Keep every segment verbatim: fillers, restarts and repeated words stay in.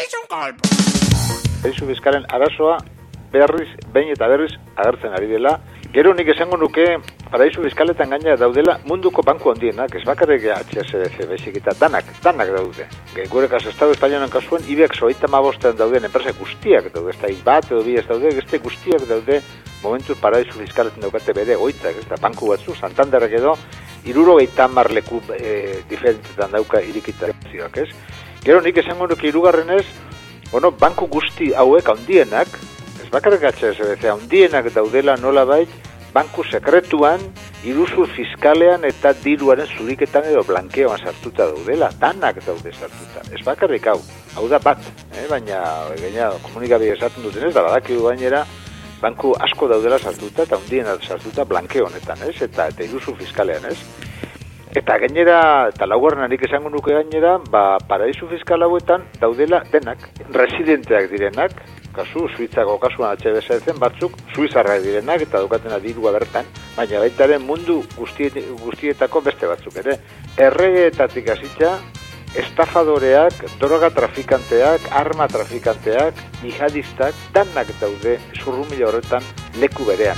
Paraisu fiskalen arazoa berriz, behin eta berriz agertzen ari dela. Gero nik esango nuke paraisu fiskaletan gaina daudela munduko banku handienak, ez bakarrik H S B C, baizik eta danak, danak daude. Gure kasu, Estado Espainoan kasuan, IBEX hogeita hamabostean dauden enpresa guztiak daude, ez da bat edo bi ez daude, beste guztiak daude momentuz paraisu fiskaletan daukate bere goitzak, ez da banku batzu, Santanderrek edo, hirurogeita hamar leku e, diferentetan dauka irikitazioak, ez? Gero nik esango nuke hirugarrenez, bueno, banku guzti hauek handienak, ez bakarrik H S B C, handienak daudela nolabait, banku sekretuan, iruzur fiskalean eta diruaren zuriketan edo blankeoan sartuta daudela, danak daude sartuta. Ez bakarrik hau, hau da bat, eh? baina gaina komunikabi esaten duten ez, da badakigu gainera, banku asko daudela sartuta eta handienak sartuta blankeo honetan, ez? Eta, eta iruzur fiskalean, ez? Eta gainera, eta laugarrenarik esango nuke gainera, ba, paraisu fiskal hauetan daudela denak, residenteak direnak, kasu, Suitzako kasuan H S B C batzuk, Suizarrak direnak eta daukatena dirua bertan, baina baitaren mundu guztiet, guztietako beste batzuk ere. Erregeetatik hasita, estafadoreak, droga trafikanteak, arma trafikanteak, jihadistak, danak daude zurrumila horretan leku berean.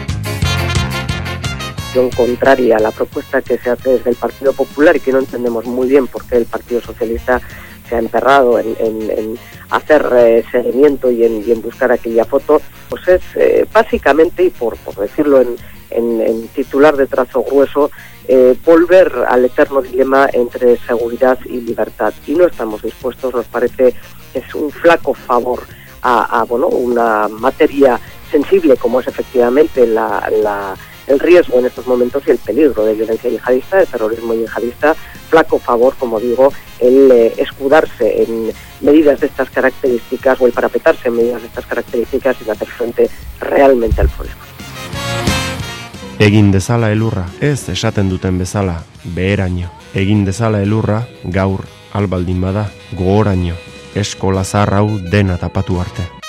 Contraria a la propuesta que se hace desde el Partido Popular y que no entendemos muy bien por qué el Partido Socialista se ha emperrado en, en, en hacer eh, seguimiento y en, y en buscar aquella foto, pues es eh, básicamente, y por, por decirlo en, en, en titular de trazo grueso, eh, volver al eterno dilema entre seguridad y libertad. Y no estamos dispuestos, nos parece que es un flaco favor a, a bueno, una materia sensible como es efectivamente la... la el riesgo en estos momentos y el peligro de violencia yihadista, de terrorismo yihadista, flaco favor, como digo, el eh, escudarse en medidas de estas características o el parapetarse en medidas de estas características y hacer frente realmente al problema. Egin dezala elurra, ez esaten duten bezala, beheraino. Egin dezala elurra, gaur, albaldin bada, gogoraino. Eskola zahar hau dena tapatu arte.